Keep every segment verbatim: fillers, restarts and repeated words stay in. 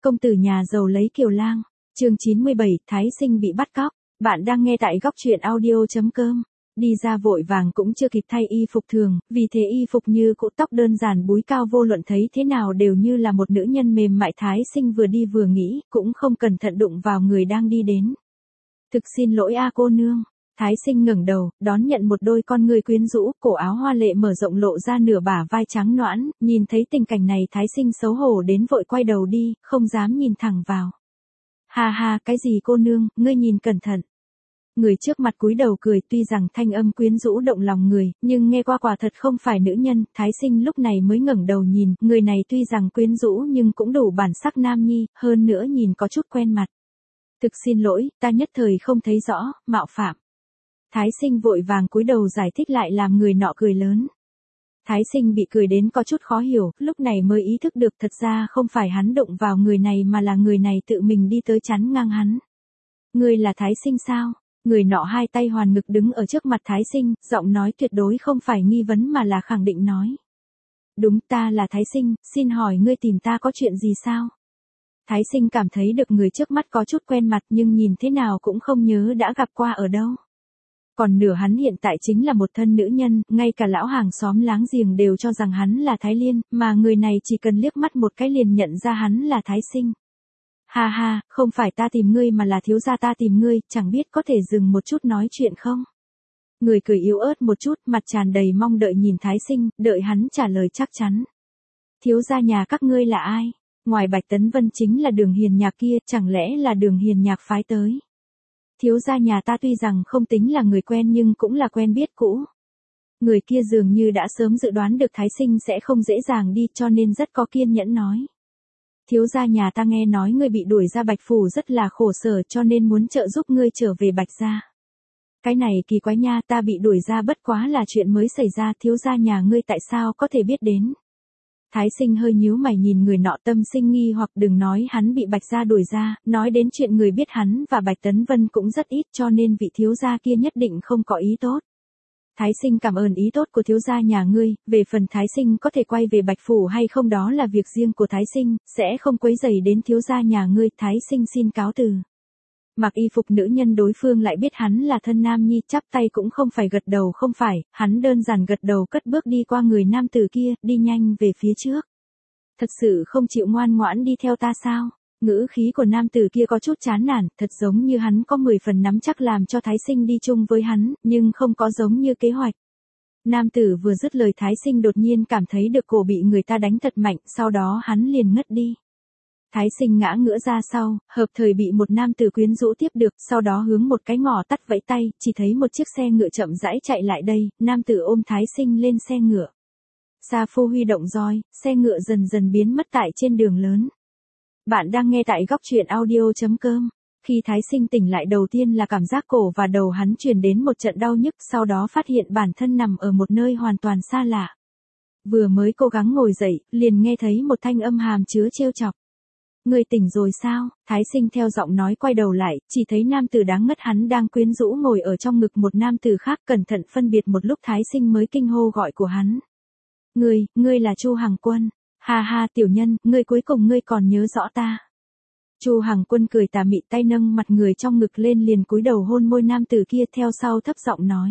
Công tử nhà giàu lấy kiều lang. Chương chín mươi bảy, Thái Sinh bị bắt cóc. Bạn đang nghe tại góc truyện audio.com. Đi ra vội vàng cũng chưa kịp thay y phục thường, vì thế y phục như cũ, tóc đơn giản, búi cao, vô luận thấy thế nào đều như là một nữ nhân mềm mại. Thái Sinh vừa đi vừa nghĩ, cũng không cẩn thận đụng vào người đang đi đến. Thực xin lỗi a cô nương. Thái Sinh ngẩng đầu, đón nhận một đôi con ngươi quyến rũ, cổ áo hoa lệ mở rộng lộ ra nửa bả vai trắng nõn, nhìn thấy tình cảnh này Thái Sinh xấu hổ đến vội quay đầu đi, không dám nhìn thẳng vào. Ha ha, cái gì cô nương, ngươi nhìn cẩn thận. Người trước mặt cúi đầu cười, tuy rằng thanh âm quyến rũ động lòng người, nhưng nghe qua quả thật không phải nữ nhân. Thái Sinh lúc này mới ngẩng đầu nhìn, người này tuy rằng quyến rũ nhưng cũng đủ bản sắc nam nhi, hơn nữa nhìn có chút quen mặt. Thực xin lỗi, ta nhất thời không thấy rõ, mạo phạm. Thái Sinh vội vàng cúi đầu giải thích lại làm người nọ cười lớn. Thái Sinh bị cười đến có chút khó hiểu, lúc này mới ý thức được thật ra không phải hắn đụng vào người này mà là người này tự mình đi tới chắn ngang hắn. Ngươi là Thái Sinh sao? Người nọ hai tay hoàn ngực đứng ở trước mặt Thái Sinh, giọng nói tuyệt đối không phải nghi vấn mà là khẳng định nói. Đúng, ta là Thái Sinh, xin hỏi ngươi tìm ta có chuyện gì sao? Thái Sinh cảm thấy được người trước mắt có chút quen mặt nhưng nhìn thế nào cũng không nhớ đã gặp qua ở đâu. Còn nửa hắn hiện tại chính là một thân nữ nhân, ngay cả lão hàng xóm láng giềng đều cho rằng hắn là Thái Liên, mà người này chỉ cần liếc mắt một cái liền nhận ra hắn là Thái Sinh. Ha ha, không phải ta tìm ngươi mà là thiếu gia ta tìm ngươi, chẳng biết có thể dừng một chút nói chuyện không? Người cười yếu ớt một chút, mặt tràn đầy mong đợi nhìn Thái Sinh, đợi hắn trả lời chắc chắn. Thiếu gia nhà các ngươi là ai? Ngoài Bạch Tấn Vân chính là Đường Hiền Nhạc kia, chẳng lẽ là Đường Hiền Nhạc phái tới? Thiếu gia nhà ta tuy rằng không tính là người quen nhưng cũng là quen biết cũ. Người kia dường như đã sớm dự đoán được Thái Sinh sẽ không dễ dàng đi cho nên rất có kiên nhẫn nói. Thiếu gia nhà ta nghe nói ngươi bị đuổi ra Bạch Phủ rất là khổ sở cho nên muốn trợ giúp ngươi trở về Bạch gia. Cái này kỳ quái nha, ta bị đuổi ra bất quá là chuyện mới xảy ra, thiếu gia nhà ngươi tại sao có thể biết đến? Thái Sinh hơi nhíu mày nhìn người nọ, tâm sinh nghi hoặc, đừng nói hắn bị Bạch gia đuổi ra, nói đến chuyện người biết hắn và Bạch Tấn Vân cũng rất ít cho nên vị thiếu gia kia nhất định không có ý tốt. Thái Sinh cảm ơn ý tốt của thiếu gia nhà ngươi, về phần Thái Sinh có thể quay về Bạch Phủ hay không đó là việc riêng của Thái Sinh, sẽ không quấy rầy đến thiếu gia nhà ngươi. Thái Sinh xin cáo từ. Mặc y phục nữ nhân đối phương lại biết hắn là thân nam nhi, chắp tay cũng không phải gật đầu không phải, hắn đơn giản gật đầu cất bước đi qua người nam tử kia, đi nhanh về phía trước. Thật sự không chịu ngoan ngoãn đi theo ta sao? Ngữ khí của nam tử kia có chút chán nản, thật giống như hắn có mười phần nắm chắc làm cho Thái Sinh đi chung với hắn, nhưng không có giống như kế hoạch. Nam tử vừa dứt lời Thái Sinh đột nhiên cảm thấy được cổ bị người ta đánh thật mạnh, sau đó hắn liền ngất đi. Thái Sinh ngã ngửa ra sau, hợp thời bị một nam tử quyến rũ tiếp được, sau đó hướng một cái ngõ tắt vẫy tay, chỉ thấy một chiếc xe ngựa chậm rãi chạy lại đây, nam tử ôm Thái Sinh lên xe ngựa. Sa phu huy động roi, xe ngựa dần dần biến mất tại trên đường lớn. Bạn đang nghe tại góc truyện audio.com. Khi Thái Sinh tỉnh lại đầu tiên là cảm giác cổ và đầu hắn truyền đến một trận đau nhức, sau đó phát hiện bản thân nằm ở một nơi hoàn toàn xa lạ. Vừa mới cố gắng ngồi dậy, liền nghe thấy một thanh âm hàm chứa trêu chọc. Ngươi tỉnh rồi sao? Thái Sinh theo giọng nói quay đầu lại, chỉ thấy nam tử đáng ngất hắn đang quyến rũ ngồi ở trong ngực một nam tử khác, cẩn thận phân biệt một lúc Thái Sinh mới kinh hô gọi của hắn. Ngươi, ngươi là Chu Hằng Quân. Ha ha tiểu nhân, ngươi cuối cùng ngươi còn nhớ rõ ta. Chu Hằng Quân cười tà mị, tay nâng mặt người trong ngực lên liền cúi đầu hôn môi nam tử kia, theo sau thấp giọng nói.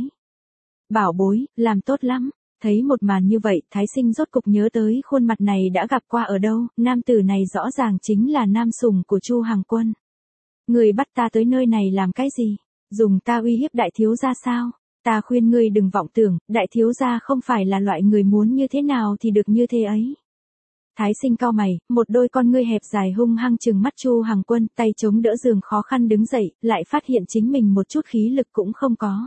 Bảo bối, làm tốt lắm. Thấy một màn như vậy, Thái Sinh rốt cục nhớ tới khuôn mặt này đã gặp qua ở đâu, nam tử này rõ ràng chính là nam sủng của Chu Hằng Quân. Ngươi bắt ta tới nơi này làm cái gì? Dùng ta uy hiếp đại thiếu gia sao? Ta khuyên ngươi đừng vọng tưởng, đại thiếu gia không phải là loại người muốn như thế nào thì được như thế ấy. Thái Sinh cau mày, một đôi con ngươi hẹp dài hung hăng trừng mắt Chu Hằng Quân, tay chống đỡ giường khó khăn đứng dậy, lại phát hiện chính mình một chút khí lực cũng không có.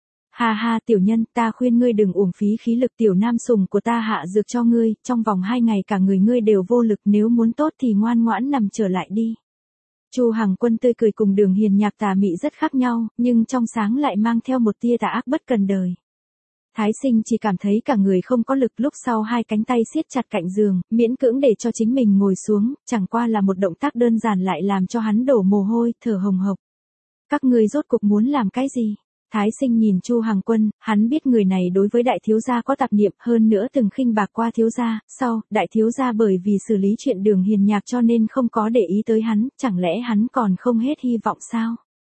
Ha ha tiểu nhân, ta khuyên ngươi đừng uổng phí khí lực, tiểu nam sủng của ta hạ dược cho ngươi, trong vòng hai ngày cả người ngươi đều vô lực, nếu muốn tốt thì ngoan ngoãn nằm trở lại đi. Chu Hằng Quân tươi cười cùng Đường Hiền Nhạc tà mị rất khác nhau, nhưng trong sáng lại mang theo một tia tà ác bất cần đời. Thái Sinh chỉ cảm thấy cả người không có lực, lúc sau hai cánh tay siết chặt cạnh giường, miễn cưỡng để cho chính mình ngồi xuống, chẳng qua là một động tác đơn giản lại làm cho hắn đổ mồ hôi, thở hồng hộc. Các ngươi rốt cục muốn làm cái gì? Thái Sinh nhìn Chu Hằng Quân, hắn biết người này đối với đại thiếu gia có tạp niệm, hơn nữa từng khinh bạc qua thiếu gia, sau, đại thiếu gia bởi vì xử lý chuyện Đường Hiền Nhạc cho nên không có để ý tới hắn, chẳng lẽ hắn còn không hết hy vọng sao?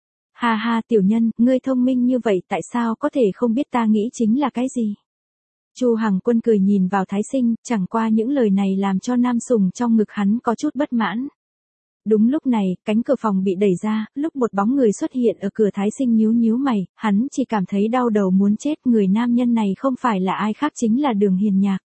Ha ha tiểu nhân, ngươi thông minh như vậy tại sao có thể không biết ta nghĩ chính là cái gì? Chu Hằng Quân cười nhìn vào Thái Sinh, chẳng qua những lời này làm cho Nam Sùng trong ngực hắn có chút bất mãn. Đúng lúc này, cánh cửa phòng bị đẩy ra, lúc một bóng người xuất hiện ở cửa Thái Sinh nhíu nhíu mày, hắn chỉ cảm thấy đau đầu muốn chết, người nam nhân này không phải là ai khác chính là Đường Hiền Nhạc.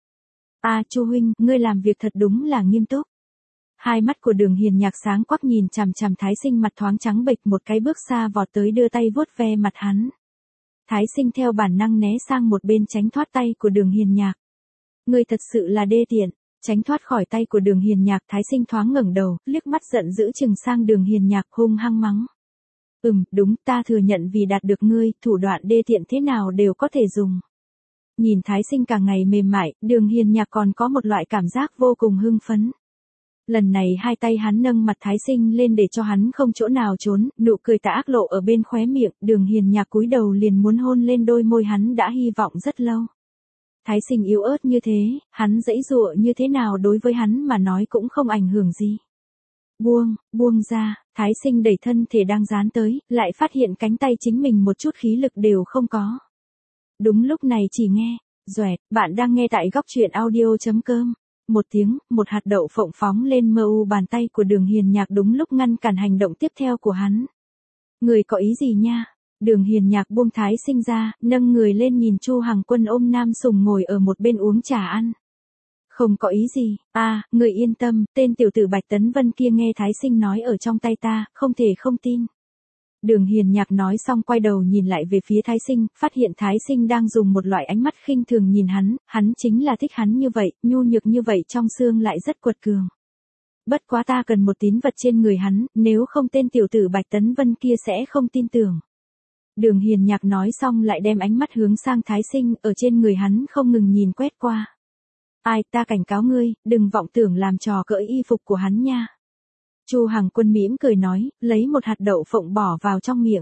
À Chu huynh, ngươi làm việc thật đúng là nghiêm túc. Hai mắt của Đường Hiền Nhạc sáng quắc nhìn chằm chằm Thái Sinh mặt thoáng trắng bệch một cái bước xa vọt tới đưa tay vuốt ve mặt hắn. Thái Sinh theo bản năng né sang một bên tránh thoát tay của Đường Hiền Nhạc. Ngươi thật sự là đê tiện. Tránh thoát khỏi tay của Đường Hiền Nhạc, Thái Sinh thoáng ngẩng đầu, liếc mắt giận dữ chừng sang Đường Hiền Nhạc hung hăng mắng. Ừm, đúng, ta thừa nhận vì đạt được ngươi, thủ đoạn đê tiện thế nào đều có thể dùng. Nhìn Thái Sinh càng ngày mềm mại, Đường Hiền Nhạc còn có một loại cảm giác vô cùng hưng phấn. Lần này hai tay hắn nâng mặt Thái Sinh lên để cho hắn không chỗ nào trốn, nụ cười tà ác lộ ở bên khóe miệng, Đường Hiền Nhạc cúi đầu liền muốn hôn lên đôi môi hắn đã hy vọng rất lâu. Thái Sinh yếu ớt như thế, hắn giãy giụa như thế nào đối với hắn mà nói cũng không ảnh hưởng gì. Buông, buông ra, Thái Sinh đẩy thân thể đang dán tới, lại phát hiện cánh tay chính mình một chút khí lực đều không có. Đúng lúc này chỉ nghe, doẹt, bạn đang nghe tại góc truyện audio chấm com. Một tiếng, một hạt đậu phộng phóng lên mơ u bàn tay của Đường Hiền Nhạc đúng lúc ngăn cản hành động tiếp theo của hắn. Người có ý gì nha? Đường Hiền Nhạc buông Thái Sinh ra, nâng người lên nhìn Chu Hằng Quân ôm Nam Sùng ngồi ở một bên uống trà ăn. Không có ý gì, à, người yên tâm, tên tiểu tử Bạch Tấn Vân kia nghe Thái Sinh nói ở trong tay ta, không thể không tin. Đường Hiền Nhạc nói xong quay đầu nhìn lại về phía Thái Sinh, phát hiện Thái Sinh đang dùng một loại ánh mắt khinh thường nhìn hắn, hắn chính là thích hắn như vậy, nhu nhược như vậy trong xương lại rất quật cường. Bất quá ta cần một tín vật trên người hắn, nếu không tên tiểu tử Bạch Tấn Vân kia sẽ không tin tưởng. Đường Hiền Nhạc nói xong lại đem ánh mắt hướng sang Thái Sinh, ở trên người hắn không ngừng nhìn quét qua. Ai, ta cảnh cáo ngươi, đừng vọng tưởng làm trò cỡ y phục của hắn nha. Chu Hằng Quân mỉm cười nói, lấy một hạt đậu phộng bỏ vào trong miệng.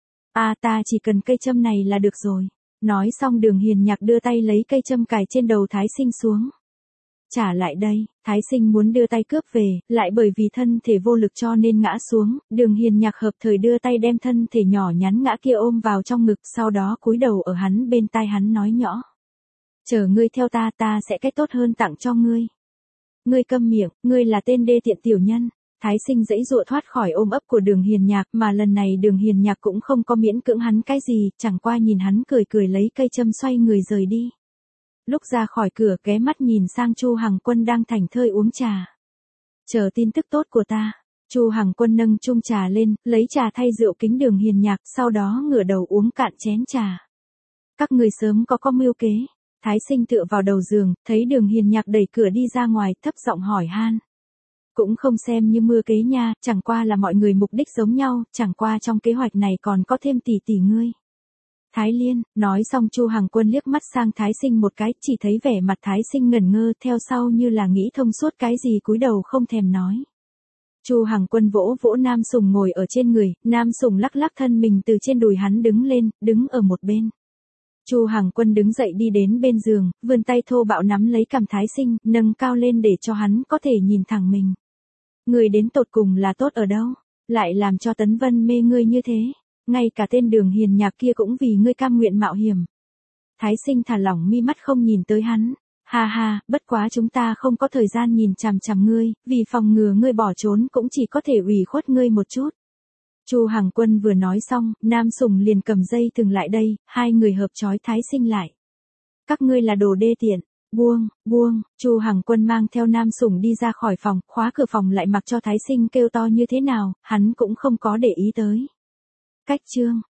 À ta chỉ cần cây châm này là được rồi. Nói xong Đường Hiền Nhạc đưa tay lấy cây châm cài trên đầu Thái Sinh xuống. Trả lại đây, Thái Sinh muốn đưa tay cướp về, lại bởi vì thân thể vô lực cho nên ngã xuống, Đường Hiền Nhạc hợp thời đưa tay đem thân thể nhỏ nhắn ngã kia ôm vào trong ngực, sau đó cúi đầu ở hắn bên tai hắn nói nhỏ. Chờ ngươi theo ta, ta sẽ cách tốt hơn tặng cho ngươi. Ngươi câm miệng, ngươi là tên đê tiện tiểu nhân. Thái Sinh giãy giụa thoát khỏi ôm ấp của Đường Hiền Nhạc, mà lần này Đường Hiền Nhạc cũng không có miễn cưỡng hắn cái gì, chẳng qua nhìn hắn cười cười lấy cây châm xoay người rời đi. Lúc ra khỏi cửa ghé mắt nhìn sang Chu Hằng Quân đang thảnh thơi uống trà. Chờ tin tức tốt của ta. Chu Hằng Quân nâng chung trà lên, lấy trà thay rượu kính Đường Hiền Nhạc, sau đó ngửa đầu uống cạn chén trà. Các người sớm có có mưu kế. Thái Sinh tựa vào đầu giường, thấy Đường Hiền Nhạc đẩy cửa đi ra ngoài, thấp giọng hỏi han. Cũng không xem như mưa kế nha, chẳng qua là mọi người mục đích giống nhau, chẳng qua trong kế hoạch này còn có thêm tỷ tỷ ngươi. Thái Liên, nói xong Chu Hằng Quân liếc mắt sang Thái Sinh một cái, chỉ thấy vẻ mặt Thái Sinh ngẩn ngơ, theo sau như là nghĩ thông suốt cái gì cúi đầu không thèm nói. Chu Hằng Quân vỗ vỗ Nam Sùng ngồi ở trên người, Nam Sùng lắc lắc thân mình từ trên đùi hắn đứng lên, đứng ở một bên. Chu Hằng Quân đứng dậy đi đến bên giường, vươn tay thô bạo nắm lấy cằm Thái Sinh, nâng cao lên để cho hắn có thể nhìn thẳng mình. Người đến tột cùng là tốt ở đâu, lại làm cho Tấn Vân mê ngươi như thế, ngay cả tên Đường Hiền Nhạc kia cũng vì ngươi cam nguyện mạo hiểm. Thái Sinh thả lỏng mi mắt không nhìn tới hắn, ha ha, bất quá chúng ta không có thời gian nhìn chằm chằm ngươi, vì phòng ngừa ngươi bỏ trốn cũng chỉ có thể ủy khuất ngươi một chút. Chu Hằng Quân vừa nói xong, Nam Sùng liền cầm dây thừng lại đây, hai người hợp trói Thái Sinh lại. Các ngươi là đồ đê tiện. Buông, buông, Chu Hằng Quân mang theo Nam Sùng đi ra khỏi phòng, khóa cửa phòng lại mặc cho Thái Sinh kêu to như thế nào, hắn cũng không có để ý tới. Cách chương